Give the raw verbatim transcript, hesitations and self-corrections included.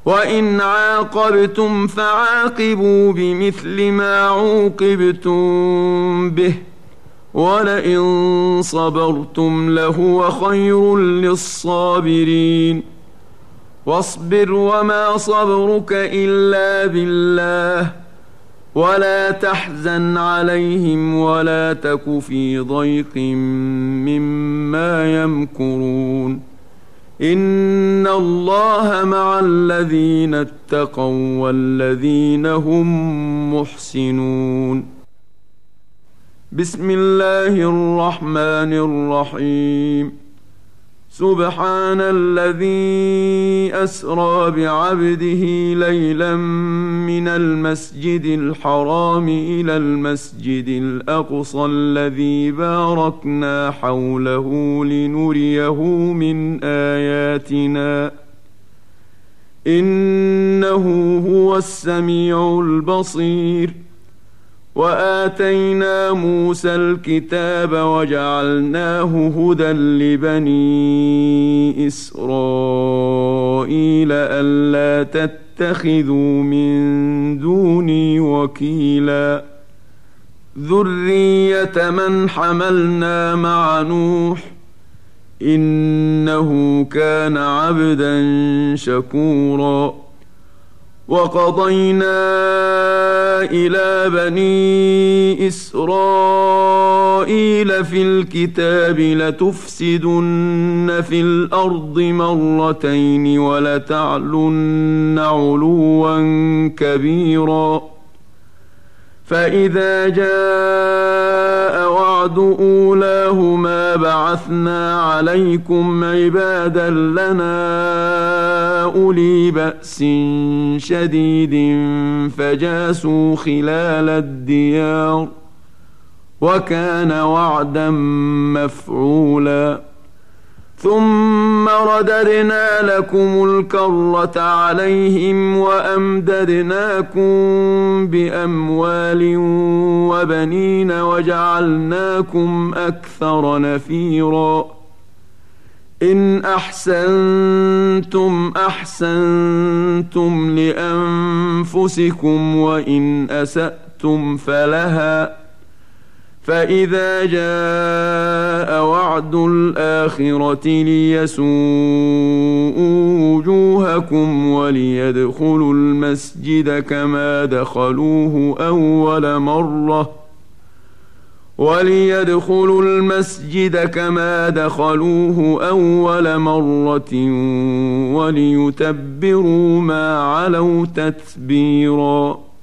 وإن عاقبتم فعاقبوا بمثل ما عوقبتم به ولئن صبرتم لهو خير للصابرين واصبر وما صبرك إلا بالله ولا تحزن عليهم ولا تك في ضيق مما يمكرون إن الله مع الذين اتقوا والذين هم محسنون. بسم الله الرحمن الرحيم. سبحان الذي أسرى بعبده ليلا من المسجد الحرام إلى المسجد الأقصى الذي باركنا حوله لنريه من آياتنا إنه هو السميع البصير. وآتينا موسى الكتاب وجعلناه هدى لبني إسرائيل ألا تتخذوا من دوني وكيلا ذرية من حملنا مع نوح إنه كان عبدا شكورا. وقضينا إلى بني إسرائيل في الكتاب لتفسدن في الأرض مرتين ولتعلن علوا كبيرا فإذا جاء وعد أولاهما بعثنا عليكم عبادا لنا أولي بأس شديد فجاسوا خلال الديار وكان وعدا مفعولا. ثم رددنا لكم الكرة عليهم وأمددناكم بأموال وبنين وجعلناكم أكثر نفيرا. إن أحسنتم أحسنتم لأنفسكم وإن أسأتم فلها فإذا جاء وعد الآخرة ليسوءوا وجوهكم وليدخلوا المسجد كما دخلوه أول مرة وليدخلوا المسجد كما دخلوه أول مرة وليتبروا ما علوا تتبيرا.